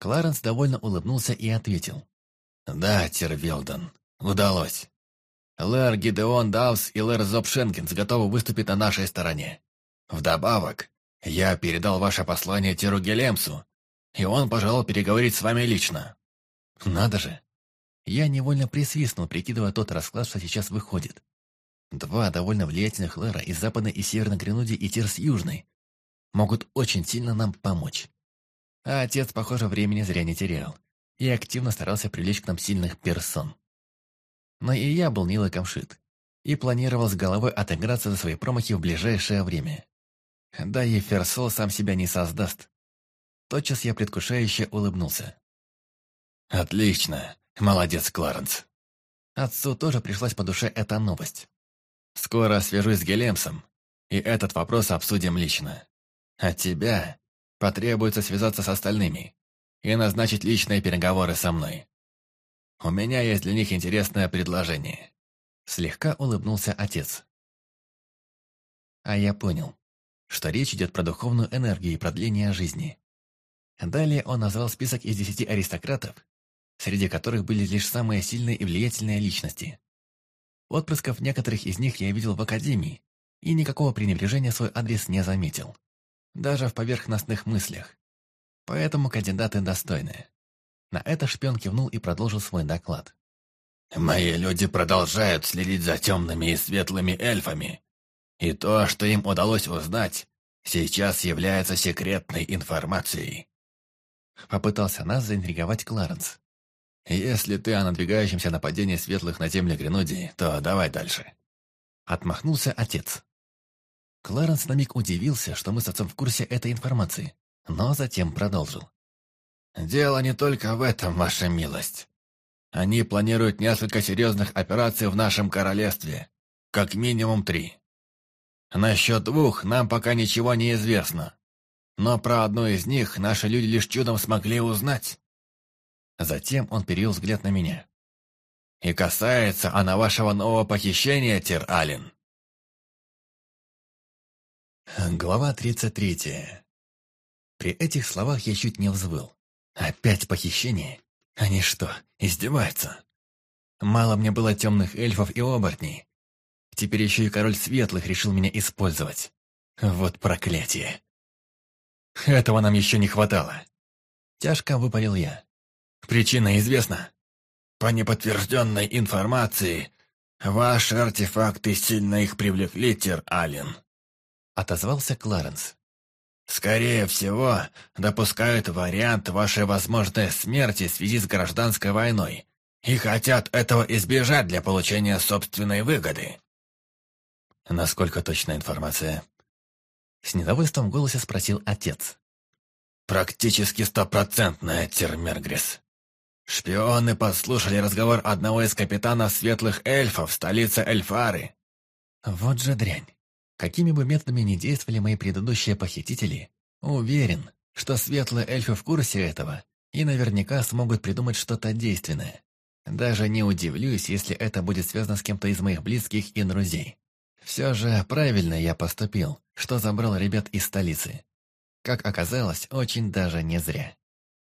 Кларенс довольно улыбнулся и ответил. «Да, Тир Вилден, удалось. Лэр Гидеон Давс и Лэр Зобшенкинс готовы выступить на нашей стороне. Вдобавок, я передал ваше послание Тиру Гелемсу, и он пожелал переговорить с вами лично». «Надо же!» Я невольно присвистнул, прикидывая тот расклад, что сейчас выходит. Два довольно влиятельных Лэра из Западной и Северной Гренудии и Тир с Южной могут очень сильно нам помочь. А отец, похоже, времени зря не терял и активно старался привлечь к нам сильных персон. Но и я был не лыком шит и планировал с головой отыграться за свои промахи в ближайшее время. Да и Ферсол сам себя не создаст. Тотчас я предвкушающе улыбнулся. «Отлично! Молодец, Кларенс!» Отцу тоже пришлась по душе эта новость. «Скоро свяжусь с Гелемсом, и этот вопрос обсудим лично. От тебя потребуется связаться с остальными и назначить личные переговоры со мной. У меня есть для них интересное предложение». Слегка улыбнулся отец. А я понял, что речь идет про духовную энергию и продление жизни. Далее он назвал список из 10 аристократов, среди которых были лишь самые сильные и влиятельные личности. Отпрысков некоторых из них я видел в академии, и никакого пренебрежения в свой адрес не заметил. Даже в поверхностных мыслях. Поэтому кандидаты достойны. На это шпион кивнул и продолжил свой доклад. «Мои люди продолжают следить за темными и светлыми эльфами. И то, что им удалось узнать, сейчас является секретной информацией». Попытался нас заинтриговать Кларенс. «Если ты о надвигающемся нападении светлых на землю Гренудии, то давай дальше». Отмахнулся отец. Кларенс на миг удивился, что мы с отцом в курсе этой информации, но затем продолжил. «Дело не только в этом, ваша милость. Они планируют несколько серьезных операций в нашем королевстве, как минимум 3. Насчет 2 нам пока ничего не известно, но про одну из них наши люди лишь чудом смогли узнать». Затем он перевел взгляд на меня. «И касается она вашего нового похищения, Тир Аллен». Глава 33. При этих словах я чуть не взвыл. Опять похищение? Они что, издеваются? Мало мне было темных эльфов и оборотней. Теперь еще и король светлых решил меня использовать. Вот проклятие. Этого нам еще не хватало. Тяжко выпалил я. Причина известна. По неподтвержденной информации, ваши артефакты сильно их привлекли, Тир Аллен. Отозвался Кларенс. Скорее всего, допускают вариант вашей возможной смерти в связи с гражданской войной и хотят этого избежать для получения собственной выгоды. Насколько точная информация? С недовольством в голосе спросил отец. Практически 100%, Тир Мергрис. Шпионы подслушали разговор одного из капитанов светлых эльфов в столице Эльфары. Вот же дрянь. Какими бы методами ни действовали мои предыдущие похитители, уверен, что светлые эльфы в курсе этого и наверняка смогут придумать что-то действенное. Даже не удивлюсь, если это будет связано с кем-то из моих близких и друзей. Все же правильно я поступил, что забрал ребят из столицы. Как оказалось, очень даже не зря.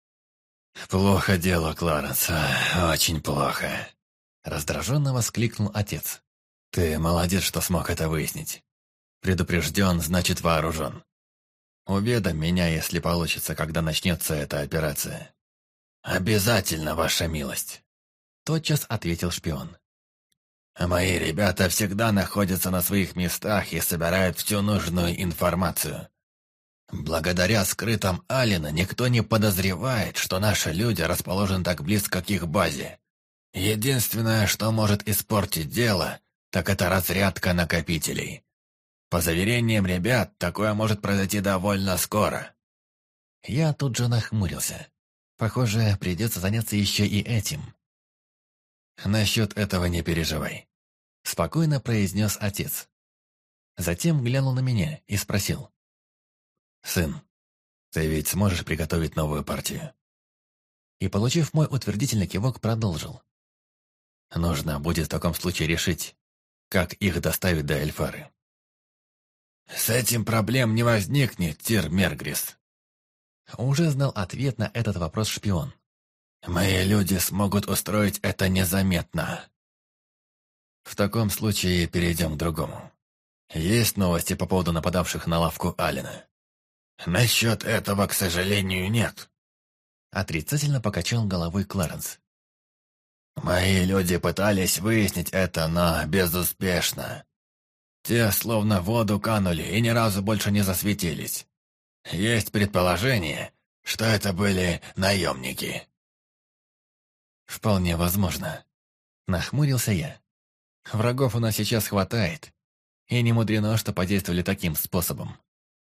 «Плохо дело, Кларенс, очень плохо», — раздраженно воскликнул отец. «Ты молодец, что смог это выяснить. Предупрежден, значит вооружен. Уведомь меня, если получится, когда начнется эта операция». «Обязательно, ваша милость», — тотчас ответил шпион. «Мои ребята всегда находятся на своих местах и собирают всю нужную информацию. Благодаря скрытым Аллена никто не подозревает, что наши люди расположены так близко к их базе. Единственное, что может испортить дело, так это разрядка накопителей. По заверениям ребят, такое может произойти довольно скоро». Я тут же нахмурился. Похоже, придется заняться еще и этим. «Насчет этого не переживай», — спокойно произнес отец. Затем глянул на меня и спросил. «Сын, ты ведь сможешь приготовить новую партию?» И, получив мой утвердительный кивок, продолжил. «Нужно будет в таком случае решить, как их доставить до Эльфары». «С этим проблем не возникнет, Тир Мергрис. Уже знал ответ на этот вопрос шпион. «Мои люди смогут устроить это незаметно». В таком случае перейдем к другому. Есть новости по поводу нападавших на лавку Алина? Насчет этого, к сожалению, нет. Отрицательно покачал головой Кларенс. Мои люди пытались выяснить это, но безуспешно. Те словно в воду канули и ни разу больше не засветились. Есть предположение, что это были наемники. Вполне возможно. Нахмурился я. Врагов у нас сейчас хватает, и не мудрено, что подействовали таким способом.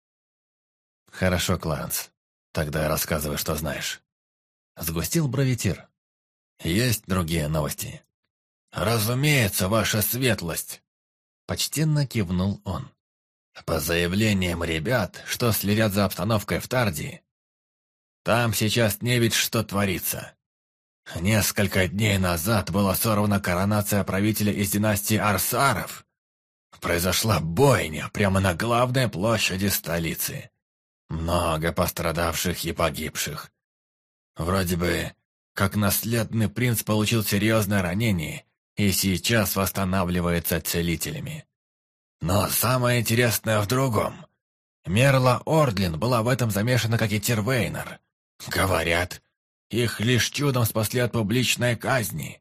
Хорошо, Кларенс. Тогда рассказывай, что знаешь. Сгустил брови Тир. Есть другие новости? Разумеется, ваша светлость. Почтенно кивнул он. По заявлениям ребят, что следят за обстановкой в Тардии, там сейчас не ведь что творится. Несколько дней назад была сорвана коронация правителя из династии Арсаров. Произошла бойня прямо на главной площади столицы. Много пострадавших и погибших. Вроде бы, как наследный принц получил серьезное ранение и сейчас восстанавливается целителями. Но самое интересное в другом. Мерла Ордлин была в этом замешана, как и Тир Вейнер. Говорят, их лишь чудом спасли от публичной казни.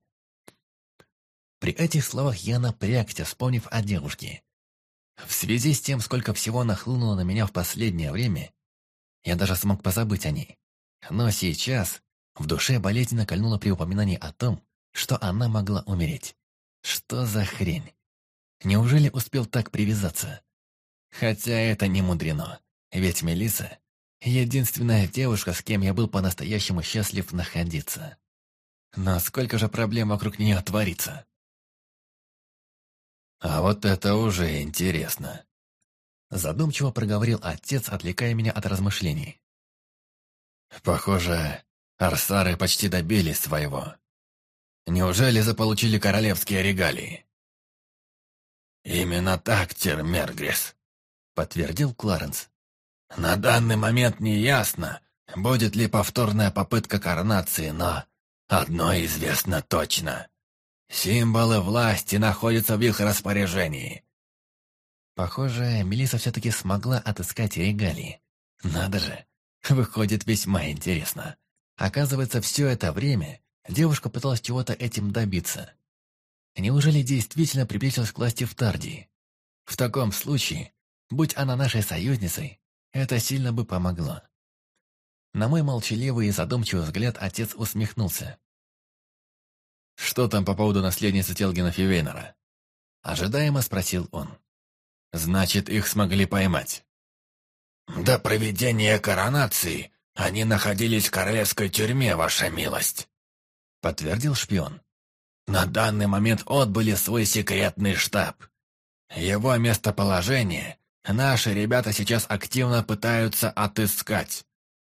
При этих словах я напрягся, вспомнив о девушке. В связи с тем, сколько всего нахлынуло на меня в последнее время, я даже смог позабыть о ней. Но сейчас в душе болезненно кольнуло при упоминании о том, что она могла умереть. Что за хрень? Неужели успел так привязаться? Хотя это не мудрено, ведь Мелисса — единственная девушка, с кем я был по-настоящему счастлив находиться. Но сколько же проблем вокруг нее творится? А вот это уже интересно. Задумчиво проговорил отец, отвлекая меня от размышлений. Похоже, арсары почти добились своего. Неужели заполучили королевские регалии? Именно так, Тир Мергрис, подтвердил Кларенс. На данный момент не ясно, будет ли повторная попытка коронации, но одно известно точно. Символы власти находятся в их распоряжении. Похоже, Мелисса все-таки смогла отыскать регалии. Надо же, выходит весьма интересно. Оказывается, все это время девушка пыталась чего-то этим добиться. Неужели действительно приблизилась к власти в Тардии? В таком случае, будь она нашей союзницей, это сильно бы помогло. На мой молчаливый и задумчивый взгляд отец усмехнулся. «Что там по поводу наследницы Телгенов и Вейнера?» Ожидаемо спросил он. «Значит, их смогли поймать?» «До проведения коронации они находились в королевской тюрьме, ваша милость», подтвердил шпион. «На данный момент отбыли в свой секретный штаб. Его местоположение наши ребята сейчас активно пытаются отыскать».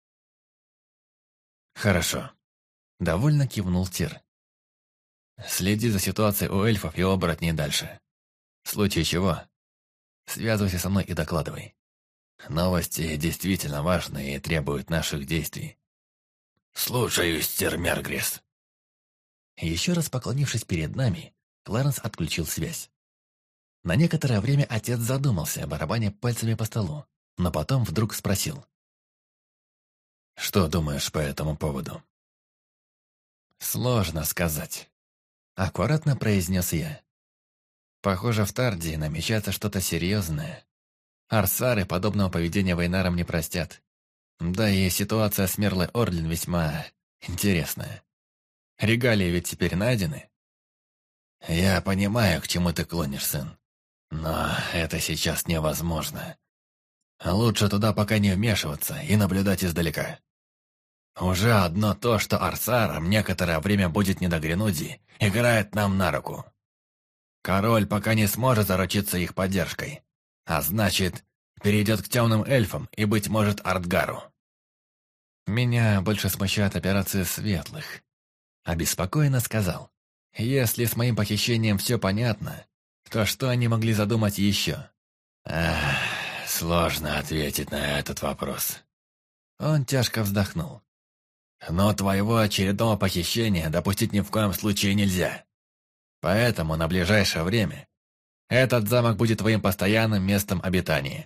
«Хорошо», — довольно кивнул Тир. «Следи за ситуацией у эльфов и оборотней дальше. В случае чего, связывайся со мной и докладывай. Новости действительно важны и требуют наших действий». «Слушаюсь, Тир Мергрис». Еще раз поклонившись перед нами, Кларенс отключил связь. На некоторое время отец задумался, барабаня пальцами по столу, но потом вдруг спросил. «Что думаешь по этому поводу?» «Сложно сказать», — аккуратно произнес я. «Похоже, в Тардии намечается что-то серьезное. Арсары подобного поведения Вейнарам не простят. Да и ситуация с Мерлой Ордлин весьма интересная. Регалии ведь теперь найдены?» «Я понимаю, к чему ты клонишь, сын. Но это сейчас невозможно. Лучше туда пока не вмешиваться и наблюдать издалека. Уже одно то, что арсарам некоторое время будет не до Гренудии, играет нам на руку. Король пока не сможет заручиться их поддержкой, а значит, перейдет к темным эльфам и, быть может, Артгару. Меня больше смущает операция светлых», — обеспокоенно сказал. «Если с моим похищением все понятно, то что они могли задумать еще?» «Сложно ответить на этот вопрос», Он тяжко вздохнул. «Но твоего очередного похищения допустить ни в коем случае нельзя. Поэтому на ближайшее время этот замок будет твоим постоянным местом обитания».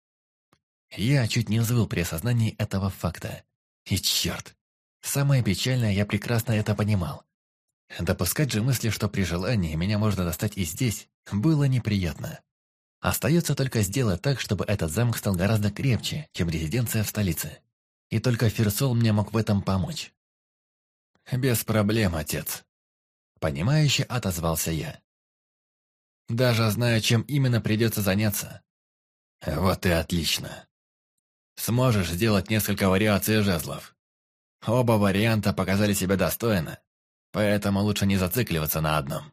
Я чуть не взвыл при осознании этого факта. И черт, самое печальное, я прекрасно это понимал. Допускать же мысли, что при желании меня можно достать и здесь, было неприятно. Остается только сделать так, чтобы этот замок стал гораздо крепче, чем резиденция в столице. И только Фирсол мне мог в этом помочь. «Без проблем, отец», — понимающе отозвался я. «Даже знаю, чем именно придется заняться». «Вот и отлично. Сможешь сделать несколько вариаций жезлов. Оба варианта показали себя достойно, поэтому лучше не зацикливаться на одном».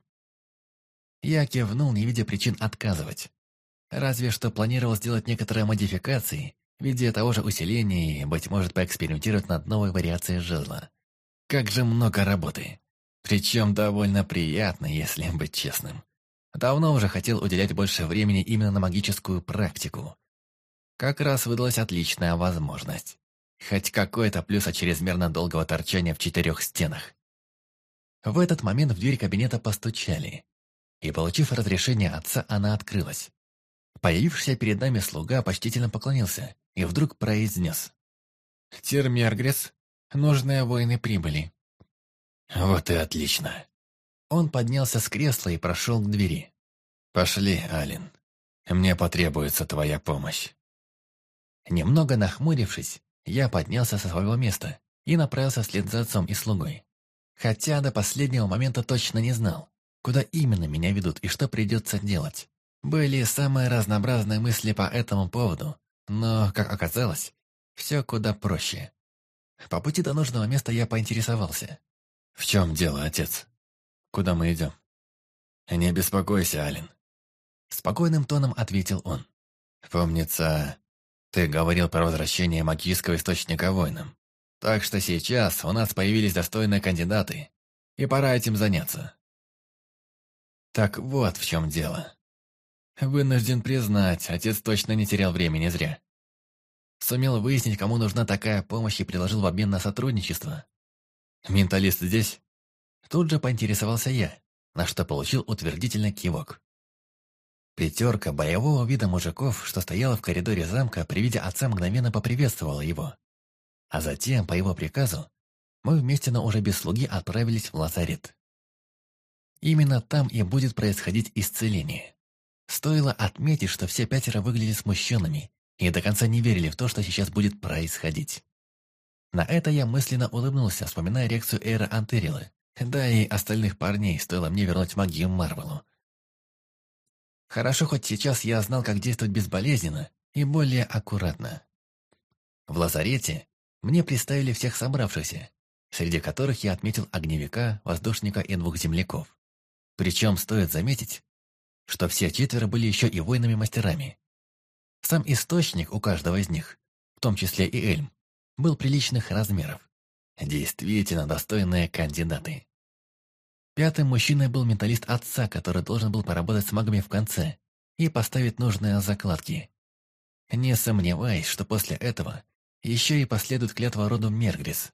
Я кивнул, не видя причин отказывать. Разве что планировал сделать некоторые модификации в виде того же усиления и, быть может, поэкспериментировать над новой вариацией жезла. Как же много работы. Причем довольно приятно, если быть честным. Давно уже хотел уделять больше времени именно на магическую практику. Как раз выдалась отличная возможность. Хоть какой-то плюс от чрезмерно долгого торчания в 4 стенах. В этот момент в дверь кабинета постучали. И, получив разрешение отца, она открылась. Появившийся перед нами слуга почтительно поклонился и вдруг произнес: «Тир Мергрис, нужные воины прибыли». «Вот и отлично». Он поднялся с кресла и прошел к двери. «Пошли, Алин. Мне потребуется твоя помощь». Немного нахмурившись, я поднялся со своего места и направился вслед за отцом и слугой. Хотя до последнего момента точно не знал, куда именно меня ведут и что придется делать. Были самые разнообразные мысли по этому поводу, но, как оказалось, все куда проще. По пути до нужного места я поинтересовался. «В чем дело, отец? Куда мы идем?» «Не беспокойся, Алин», — спокойным тоном ответил он. «Помнится, ты говорил про возвращение магического источника воинам. Так что сейчас у нас появились достойные кандидаты, и пора этим заняться». Так вот в чем дело. Вынужден признать, отец точно не терял времени зря. Сумел выяснить, кому нужна такая помощь, и предложил в обмен на сотрудничество. «Менталист здесь?» Тут же поинтересовался я, на что получил утвердительный кивок. Пятерка боевого вида мужиков, что стояла в коридоре замка, при виде отца мгновенно поприветствовала его. А затем, по его приказу, мы вместе, но уже без слуги, отправились в лазарет. Именно там и будет происходить исцеление. Стоило отметить, что все 5 выглядели смущенными и до конца не верили в то, что сейчас будет происходить. На это я мысленно улыбнулся, вспоминая реакцию Эйра Антерилы, да и остальных парней, стоило мне вернуть магию Марвелу. Хорошо, хоть сейчас я знал, как действовать безболезненно и более аккуратно. В лазарете мне представили всех собравшихся, среди которых я отметил огневика, воздушника и 2 земляков. Причем стоит заметить, что все 4 были еще и воинами-мастерами. Сам источник у каждого из них, в том числе и Эльм, был приличных размеров. Действительно достойные кандидаты. 5-м мужчиной был менталист отца, который должен был поработать с магами в конце и поставить нужные закладки. Не сомневаясь, что после этого еще и последует клятва роду Мергрис.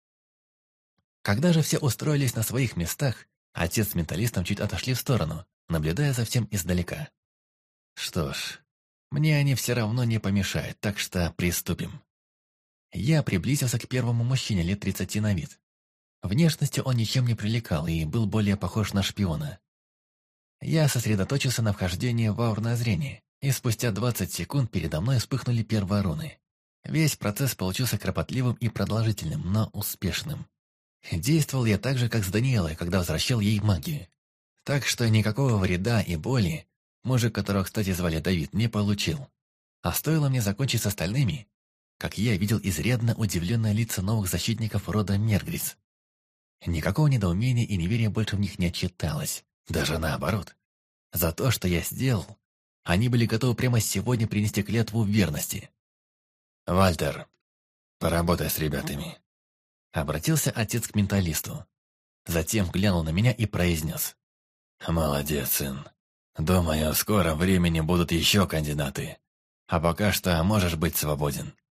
Когда же все устроились на своих местах, отец с менталистом чуть отошли в сторону, наблюдая за всем издалека. Что ж, мне они все равно не помешают, так что приступим. Я приблизился к первому мужчине лет 30 на вид. Внешностью он ничем не привлекал и был более похож на шпиона. Я сосредоточился на вхождении в аурное зрение, и спустя 20 секунд передо мной вспыхнули первые руны. Весь процесс получился кропотливым и продолжительным, но успешным. Действовал я так же, как с Даниэлой, когда возвращал ей магию. Так что никакого вреда и боли мужик, которого, кстати, звали Давид, не получил. А стоило мне закончить с остальными, как я видел изрядно удивленные лица новых защитников рода Мергрис. Никакого недоумения и неверия больше в них не читалось. Даже наоборот. За то, что я сделал, они были готовы прямо сегодня принести клятву в верности. «Вальтер, поработай с ребятами», — обратился отец к менталисту. Затем глянул на меня и произнес: «Молодец, сын. Думаю, в скором времени будут еще кандидаты. А пока что можешь быть свободен».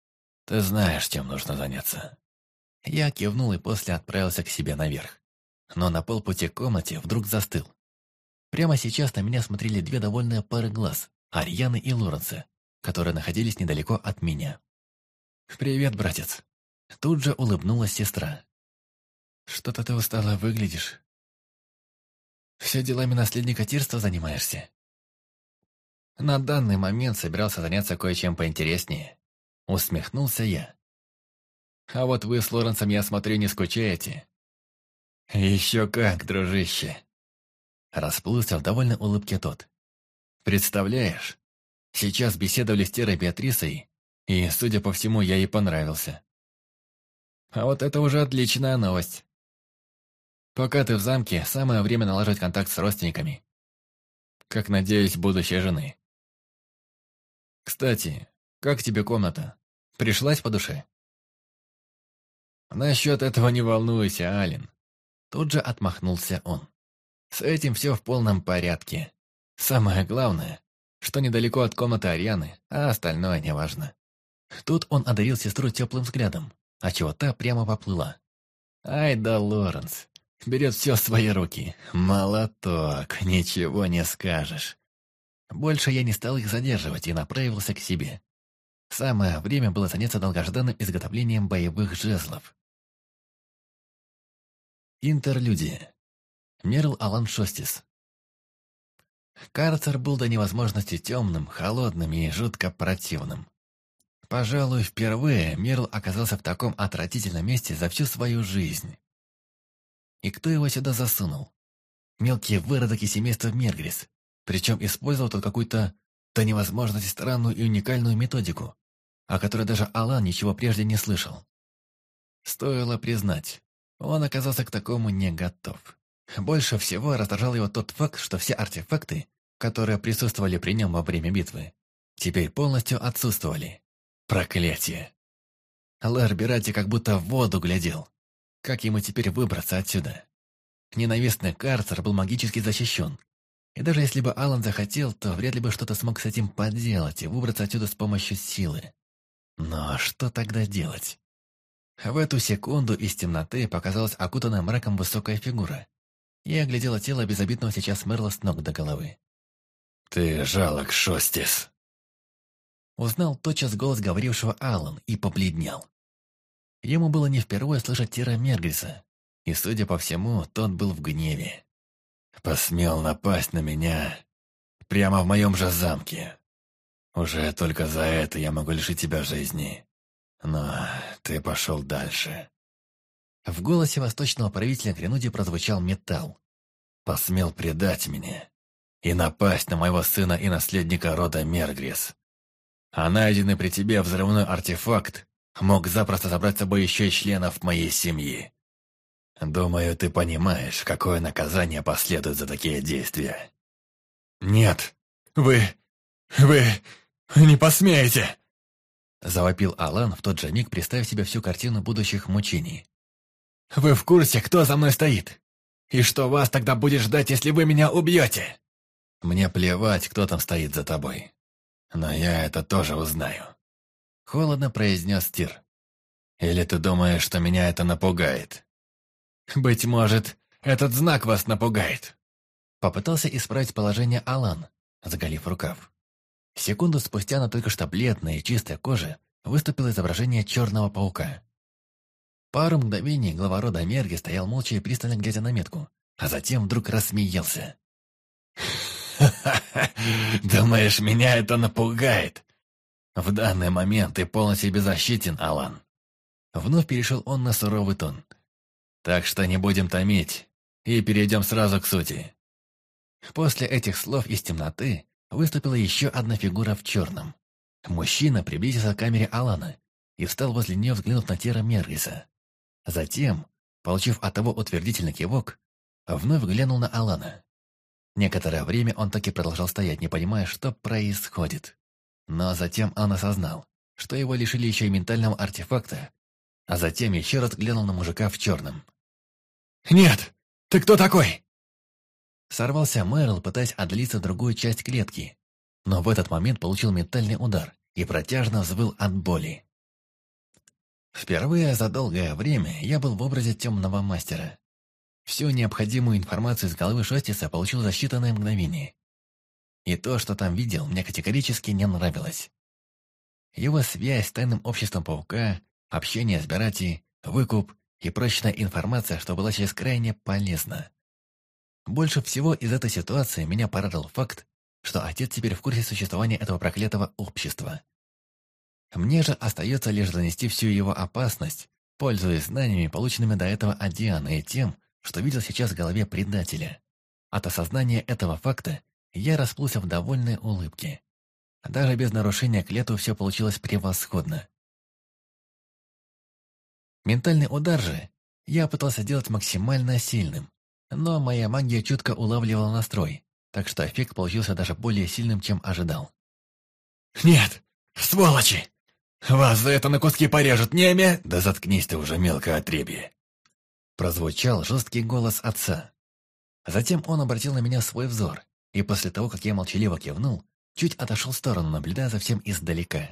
Ты знаешь, чем нужно заняться». Я кивнул и после отправился к себе наверх. Но на полпути к комнате вдруг застыл. Прямо сейчас на меня смотрели две довольные пары глаз, Арианы и Лоренса, которые находились недалеко от меня. «Привет, братец!» Тут же улыбнулась сестра. «Что-то ты устало выглядишь. Все делами наследника Тирства занимаешься?» «На данный момент собирался заняться кое-чем поинтереснее». Усмехнулся я. «А вот вы с Лоренсом, я смотрю, не скучаете». «Еще как, дружище!» Расплылся в довольной улыбке тот. «Представляешь, сейчас беседовали с Терой Беатрисой, и, судя по всему, я ей понравился. А вот это уже отличная новость. Пока ты в замке, самое время налаживать контакт с родственниками. Как, надеюсь, будущей жены. Кстати, как тебе комната? Пришлась по душе?» «Насчет этого не волнуйся, Ален». Тут же отмахнулся он. «С этим все в полном порядке. Самое главное, что недалеко от комнаты Арианы, а остальное неважно». Тут он одарил сестру теплым взглядом, отчего та прямо поплыла. «Ай да Лоренс, берет все в свои руки. Молоток, ничего не скажешь». Больше я не стал их задерживать и направился к себе. Самое время было заняться долгожданным изготовлением боевых жезлов. Интерлюдия. Мерл Алан Шостис. Карцер был до невозможности темным, холодным и жутко противным. Пожалуй, впервые Мерл оказался в таком отвратительном месте за всю свою жизнь. И кто его сюда засунул? Мелкий выродок из семейства Мергрис, причем использовал тут какую-то до невозможности странную и уникальную методику, о которой даже Алан ничего прежде не слышал. Стоило признать, он оказался к такому не готов. Больше всего раздражал его тот факт, что все артефакты, которые присутствовали при нем во время битвы, теперь полностью отсутствовали. Проклятие! Лэр Берати как будто в воду глядел. Как ему теперь выбраться отсюда? Ненавистный карцер был магически защищен. И даже если бы Алан захотел, то вряд ли бы что-то смог с этим поделать и выбраться отсюда с помощью силы. Но что тогда делать? В эту секунду из темноты показалась окутанная мраком высокая фигура. Я оглядела тело безобидного сейчас Мерла с ног до головы. «Ты жалок, Шостис!» Узнал тотчас голос говорившего Алан и побледнел. Ему было не впервые слышать Тира Мергриса, и, судя по всему, тот был в гневе. «Посмел напасть на меня прямо в моем же замке. Уже только за это я могу лишить тебя жизни. Но ты пошел дальше». В голосе восточного правителя Гренуди прозвучал металл. «Посмел предать меня и напасть на моего сына и наследника рода Мергрис. А найденный при тебе взрывной артефакт мог запросто забрать с собой еще и членов моей семьи. Думаю, ты понимаешь, какое наказание последует за такие действия». «Нет, вы не посмеете!» Завопил Алан в тот же миг, представив себе всю картину будущих мучений. «Вы в курсе, кто за мной стоит? И что вас тогда будет ждать, если вы меня убьете?» «Мне плевать, кто там стоит за тобой. Но я это тоже узнаю», — холодно произнес Тир. «Или ты думаешь, что меня это напугает?» «Быть может, этот знак вас напугает», — попытался исправить положение Алан, заголив рукав. Секунду спустя на только что бледной и чистой коже выступило изображение черного паука. Пару мгновений глава рода Мерги стоял молча и пристально глядя на метку, а затем вдруг рассмеялся. «Ха-ха-ха! Думаешь, меня это напугает? В данный момент ты полностью беззащитен, Алан». Вновь перешел он на суровый тон. «Так что не будем томить и перейдем сразу к сути». После этих слов из темноты выступила еще одна фигура в черном. Мужчина приблизился к камере Алана и встал возле нее, взглянув на Тира Мергриса. Затем, получив от того утвердительный кивок, вновь глянул на Алана. Некоторое время он так и продолжал стоять, не понимая, что происходит. Но затем он осознал, что его лишили еще и ментального артефакта, а затем еще раз глянул на мужика в черном. «Нет! Ты кто такой?» Сорвался Мэрил, пытаясь отдалиться в другую часть клетки, но в этот момент получил ментальный удар и протяжно взвыл от боли. Впервые за долгое время я был в образе темного мастера. Всю необходимую информацию из головы Шостиса получил за считанные мгновения. И то, что там видел, мне категорически не нравилось. Его связь с тайным обществом паука, общение с Берати, выкуп и прочная информация, что была сейчас крайне полезна. Больше всего из этой ситуации меня порадовал факт, что отец теперь в курсе существования этого проклятого общества. Мне же остается лишь донести всю его опасность, пользуясь знаниями, полученными до этого от Дианы, и тем, что видел сейчас в голове предателя. От осознания этого факта я расплылся в довольной улыбке. Даже без нарушения клятвы все получилось превосходно. Ментальный удар же я пытался сделать максимально сильным, но моя магия чутко улавливала настрой, так что эффект получился даже более сильным, чем ожидал. «Нет! Сволочи! Вас за это на куски порежут, не имя...» «Да заткнись ты уже, мелкое отребье!» Прозвучал жесткий голос отца. Затем он обратил на меня свой взор, и после того, как я молчаливо кивнул, чуть отошел в сторону, наблюдая за всем издалека.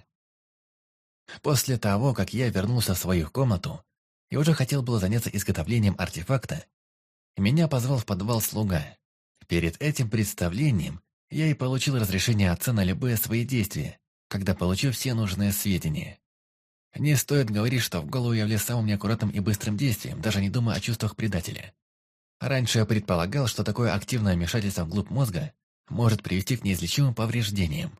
После того, как я вернулся в свою комнату и уже хотел было заняться изготовлением артефакта, меня позвал в подвал слуга. Перед этим представлением я и получил разрешение отца на любые свои действия, когда получу все нужные сведения. Не стоит говорить, что в голову я влез самым неаккуратным и быстрым действием, даже не думая о чувствах предателя. Раньше я предполагал, что такое активное вмешательство вглубь мозга может привести к неизлечимым повреждениям.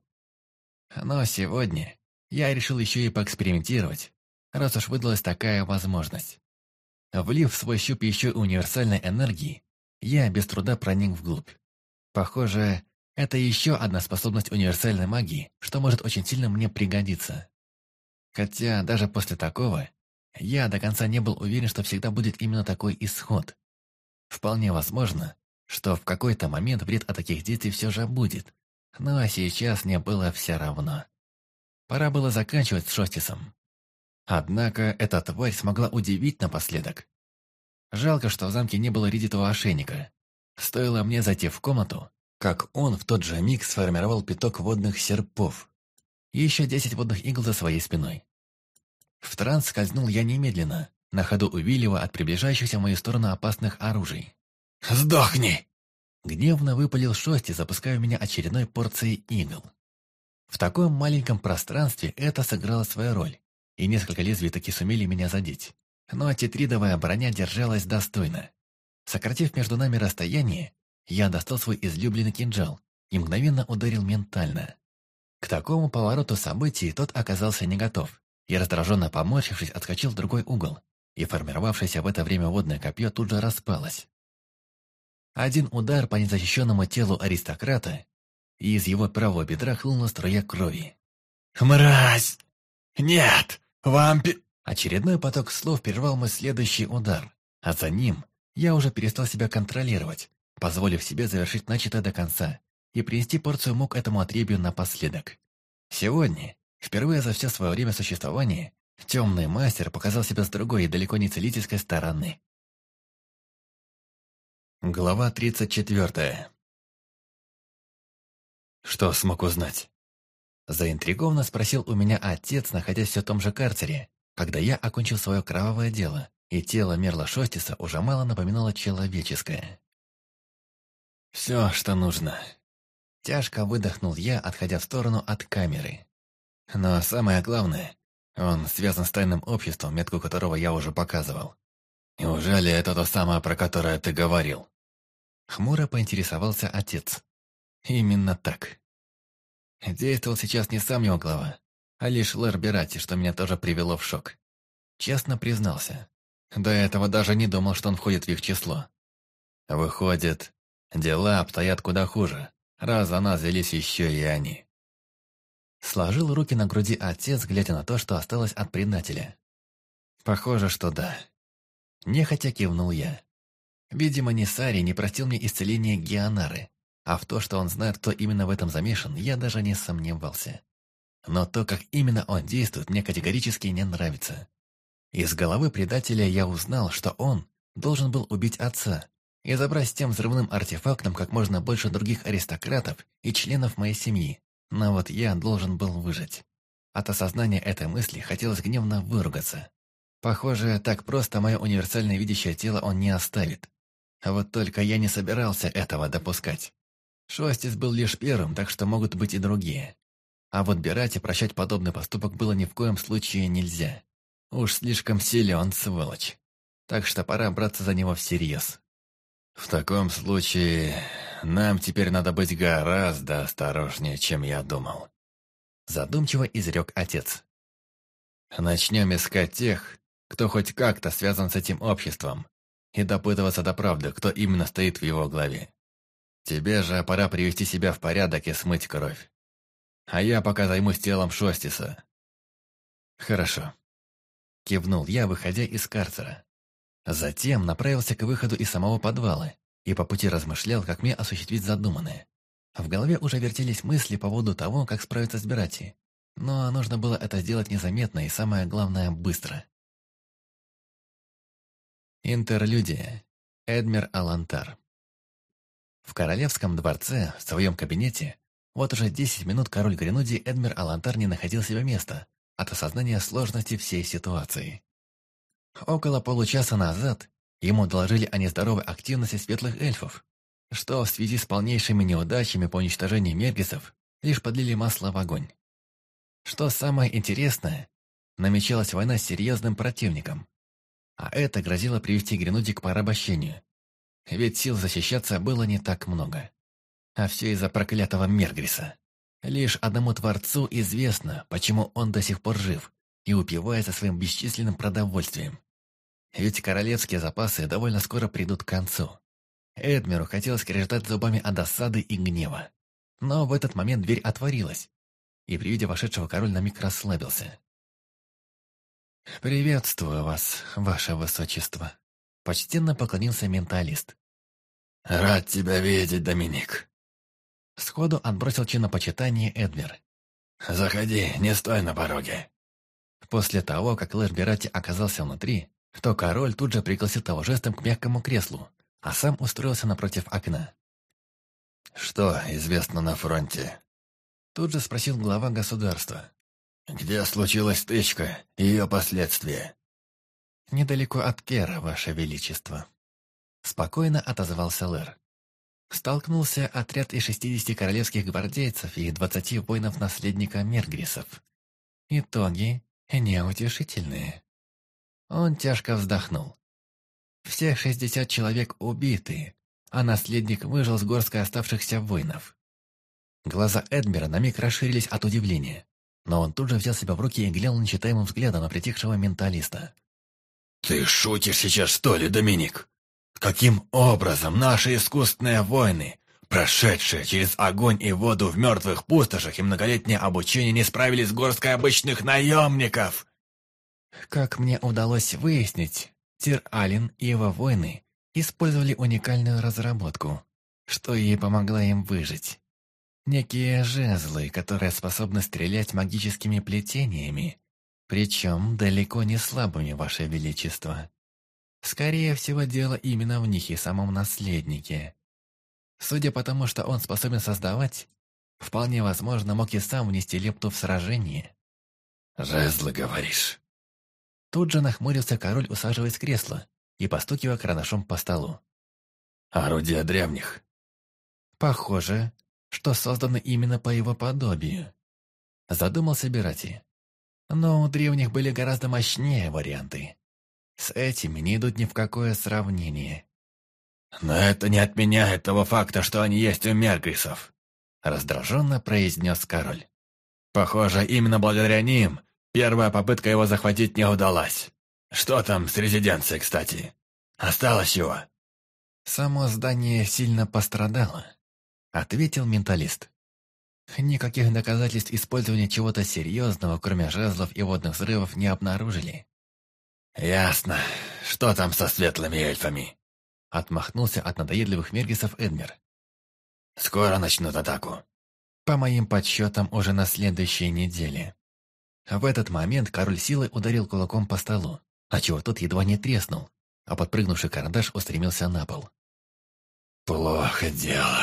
Но сегодня я решил еще и поэкспериментировать, раз уж выдалась такая возможность. Влив в свой щуп еще универсальной энергии, я без труда проник вглубь. Похоже, это еще одна способность универсальной магии, что может очень сильно мне пригодиться. Хотя даже после такого, я до конца не был уверен, что всегда будет именно такой исход. Вполне возможно, что в какой-то момент вред от таких действий все же будет, но сейчас мне было все равно. Пора было заканчивать с Шостисом. Однако эта тварь смогла удивить напоследок. Жалко, что в замке не было ридитого ошейника. Стоило мне зайти в комнату, как он в тот же миг сформировал пяток водных серпов и еще 10 водных игл за своей спиной. В транс скользнул я немедленно, на ходу увиливая от приближающихся в мою сторону опасных оружий. «Сдохни!» Гневно выпалил Шости, запуская в меня очередной порцией игл. В таком маленьком пространстве это сыграло свою роль, и несколько лезвий таки сумели меня задеть. Но тетридовая броня держалась достойно. Сократив между нами расстояние, я достал свой излюбленный кинжал и мгновенно ударил ментально. К такому повороту событий тот оказался не готов, и раздраженно поморщившись, отскочил в другой угол, и формировавшееся в это время водное копье тут же распалось. Один удар по незащищенному телу аристократа, и из его правого бедра хлынула струя крови. «Мразь! Нет! Вампир!» Очередной поток слов прервал мой следующий удар, а за ним я уже перестал себя контролировать, позволив себе завершить начатое до конца и принести порцию мук этому отребью напоследок. Сегодня, впервые за все свое время существования, темный мастер показал себя с другой и далеко не целительской стороны. Глава 34. «Что смог узнать?» Заинтригованно спросил у меня отец, находясь все в том же карцере, когда я окончил свое кровавое дело, и тело Мерла Шостиса уже мало напоминало человеческое. «Все, что нужно». Тяжко выдохнул я, отходя в сторону от камеры. Но самое главное, он связан с тайным обществом, метку которого я уже показывал. «Неужели это то самое, про которое ты говорил?» Хмуро поинтересовался отец. «Именно так. Действовал сейчас не сам его глава, а лишь Лэр Берати, что меня тоже привело в шок. Честно признался. До этого даже не думал, что он входит в их число. Выходит, дела обстоят куда хуже, раз за нас взялись еще и они». Сложил руки на груди отец, глядя на то, что осталось от предателя. «Похоже, что да». Нехотя кивнул я. Видимо, Нисари не простил мне исцеление Геонары, а в то, что он знает, кто именно в этом замешан, я даже не сомневался. Но то, как именно он действует, мне категорически не нравится. Из головы предателя я узнал, что он должен был убить отца и забрать с тем взрывным артефактом как можно больше других аристократов и членов моей семьи, но вот я должен был выжить. От осознания этой мысли хотелось гневно выругаться. Похоже, так просто мое универсальное видящее тело он не оставит. А вот только я не собирался этого допускать. Шостис был лишь первым, так что могут быть и другие. А вот бирать и прощать подобный поступок было ни в коем случае нельзя. Уж слишком силен, сволочь. Так что пора браться за него всерьез. В таком случае, нам теперь надо быть гораздо осторожнее, чем я думал. Задумчиво изрек отец. Начнем искать тех, кто хоть как-то связан с этим обществом, и допытываться до правды, кто именно стоит в его главе. Тебе же пора привести себя в порядок и смыть кровь. А я пока займусь телом Шостиса. Хорошо. Кивнул я, выходя из карцера. Затем направился к выходу из самого подвала и по пути размышлял, как мне осуществить задуманное. В голове уже вертелись мысли по поводу того, как справиться с Бирати. Но нужно было это сделать незаметно и, самое главное, быстро. Интерлюдия. Эдмер Алантар. В королевском дворце, в своем кабинете, вот уже 10 минут король Гренуди Эдмер Алантар не находил себе места от осознания сложности всей ситуации. Около получаса назад ему доложили о нездоровой активности светлых эльфов, что в связи с полнейшими неудачами по уничтожению мергисов лишь подлили масло в огонь. Что самое интересное, намечалась война с серьезным противником, а это грозило привести Гренуди к порабощению, ведь сил защищаться было не так много. А все из-за проклятого Мергриса. Лишь одному Творцу известно, почему он до сих пор жив и упивается своим бесчисленным продовольствием. Ведь королевские запасы довольно скоро придут к концу. Эдмеру хотелось скрежетать зубами от досады и гнева. Но в этот момент дверь отворилась, и при виде вошедшего король на миг расслабился. «Приветствую вас, ваше высочество», — почтенно поклонился менталист. «Рад тебя видеть, Доминик». Сходу отбросил чинопочитание Эдмер. «Заходи, не стой на пороге». После того, как Лэр Бирати оказался внутри, то король тут же пригласил того жестом к мягкому креслу, а сам устроился напротив окна. «Что известно на фронте?» Тут же спросил глава государства. «Где случилась стычка и ее последствия?» «Недалеко от Кера, ваше величество». Спокойно отозвался Лэр. Столкнулся отряд из 60 королевских гвардейцев и 20 воинов-наследника Мергрисов. Итоги неутешительные. Он тяжко вздохнул. Все 60 человек убиты, а наследник выжил с горсткой оставшихся воинов. Глаза Эдмера на миг расширились от удивления, но он тут же взял себя в руки и глянул нечитаемым взглядом на притихшего менталиста. «Ты шутишь сейчас, что ли, Доминик? Каким образом наши искусственные войны, прошедшие через огонь и воду в мертвых пустошах и многолетнее обучение, не справились с горсткой обычных наемников?» Как мне удалось выяснить, Тир-Алин и его воины использовали уникальную разработку, что и помогла им выжить. Некие жезлы, которые способны стрелять магическими плетениями, причем далеко не слабыми, ваше величество. Скорее всего, дело именно в них и самом наследнике. Судя по тому, что он способен создавать, вполне возможно, мог и сам внести лепту в сражение. «Жезлы, говоришь?» Тут же нахмурился король, усаживаясь в кресло и постукивая карандашом по столу. «Орудия древних?» «Похоже, что созданы именно по его подобию», — задумался Бирати. «Но у древних были гораздо мощнее варианты. С этими не идут ни в какое сравнение». «Но это не отменяет того факта, что они есть у Мергрисов», — раздраженно произнес король. «Похоже, именно благодаря ним первая попытка его захватить не удалась. Что там с резиденцией, кстати? Осталось чего?» «Само здание сильно пострадало», — ответил менталист. «Никаких доказательств использования чего-то серьезного, кроме жезлов и водных взрывов, не обнаружили». «Ясно. Что там со светлыми эльфами?» — отмахнулся от надоедливых мергисов Эдмер. «Скоро начнут атаку». «По моим подсчетам, уже на следующей неделе». В этот момент король силой ударил кулаком по столу, отчего тот едва не треснул, а подпрыгнувший карандаш устремился на пол. «Плохо дело»,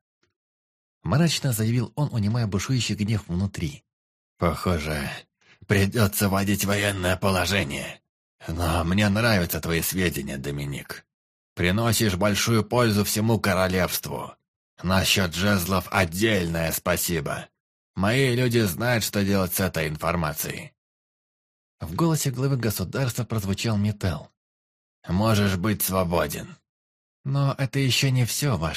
— мрачно заявил он, унимая бушующий гнев внутри. «Похоже, придется вводить военное положение. Но мне нравятся твои сведения, Доминик. Приносишь большую пользу всему королевству. Насчет жезлов отдельное спасибо. Мои люди знают, что делать с этой информацией». В голосе главы государства прозвучал металл. «Можешь быть свободен». «Но это еще не все, ваше